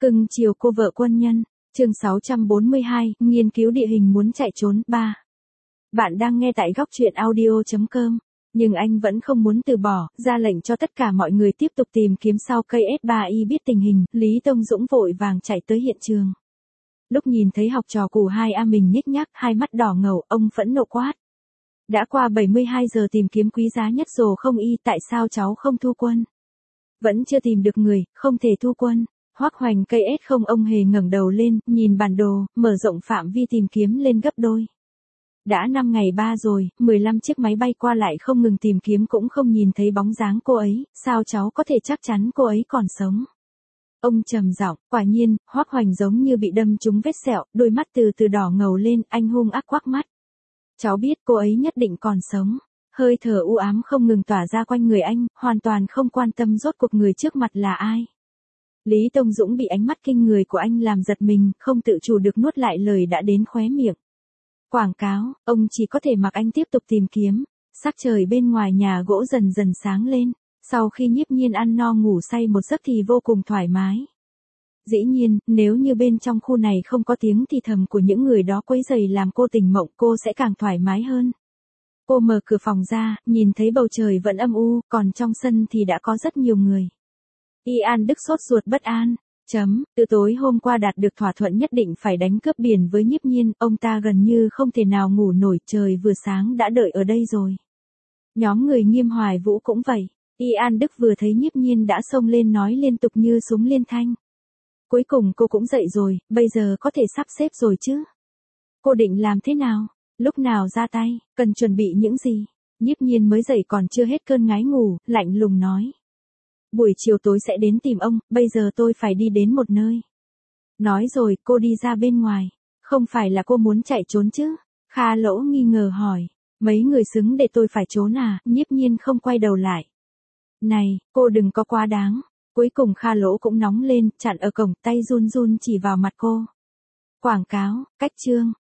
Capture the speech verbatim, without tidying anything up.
Cưng chiều cô vợ quân nhân. Chương sáu trăm bốn mươi hai, nghiên cứu địa hình muốn chạy trốn. ba. Bạn đang nghe tại góc truyện audio chấm com. Nhưng anh vẫn không muốn từ bỏ, ra lệnh cho tất cả mọi người tiếp tục tìm kiếm. Sau cây S ba Y biết tình hình, Lý Tông Dũng vội vàng chạy tới hiện trường. Lúc nhìn thấy học trò cù hai A mình nhích nhác, hai mắt đỏ ngầu, ông phẫn nộ quát. Đã qua bảy mươi hai giờ tìm kiếm quý giá nhất rồi không y, tại sao cháu không thu quân? Vẫn chưa tìm được người, không thể thu quân. Hoắc Hoành cây S không, ông hề ngẩng đầu lên, nhìn bản đồ, mở rộng phạm vi tìm kiếm lên gấp đôi. Đã năm ngày ba rồi, mười lăm chiếc máy bay qua lại không ngừng tìm kiếm cũng không nhìn thấy bóng dáng cô ấy, sao cháu có thể chắc chắn cô ấy còn sống? Ông trầm giọng, quả nhiên, Hoắc Hoành giống như bị đâm trúng vết sẹo, đôi mắt từ từ đỏ ngầu lên, anh hung ác quắc mắt. Cháu biết cô ấy nhất định còn sống. Hơi thở u ám không ngừng tỏa ra quanh người anh, hoàn toàn không quan tâm rốt cuộc người trước mặt là ai. Lý Tông Dũng bị ánh mắt kinh người của anh làm giật mình, không tự chủ được nuốt lại lời đã đến khóe miệng. Quảng cáo, ông chỉ có thể mặc anh tiếp tục tìm kiếm. Sắc trời bên ngoài nhà gỗ dần dần sáng lên, sau khi Nhiếp Nhiên ăn no ngủ say một giấc thì vô cùng thoải mái. Dĩ nhiên, nếu như bên trong khu này không có tiếng thì thầm của những người đó quấy rầy làm cô tỉnh mộng, cô sẽ càng thoải mái hơn. Cô mở cửa phòng ra, nhìn thấy bầu trời vẫn âm u, còn trong sân thì đã có rất nhiều người. Y An Đức sốt ruột bất an. Chấm, từ tối hôm qua đạt được thỏa thuận nhất định phải đánh cướp biển với Nhiếp Nhiên, ông ta gần như không thể nào ngủ nổi, trời vừa sáng đã đợi ở đây rồi. Nhóm người Nghiêm Hoài Vũ cũng vậy. Y An Đức vừa thấy Nhiếp Nhiên đã xông lên nói liên tục như súng liên thanh. Cuối cùng cô cũng dậy rồi, bây giờ có thể sắp xếp rồi chứ? Cô định làm thế nào? Lúc nào ra tay? Cần chuẩn bị những gì? Nhiếp Nhiên mới dậy còn chưa hết cơn ngái ngủ, lạnh lùng nói. Buổi chiều tối sẽ đến tìm ông, bây giờ tôi phải đi đến một nơi. Nói rồi, cô đi ra bên ngoài. Không phải là cô muốn chạy trốn chứ? Kha Lỗ nghi ngờ hỏi. Mấy người xứng để tôi phải trốn à? Nhiếp Nhiên không quay đầu lại. Này, cô đừng có quá đáng. Cuối cùng Kha Lỗ cũng nóng lên, chặn ở cổng, tay run run chỉ vào mặt cô. Quảng cáo, cách chương.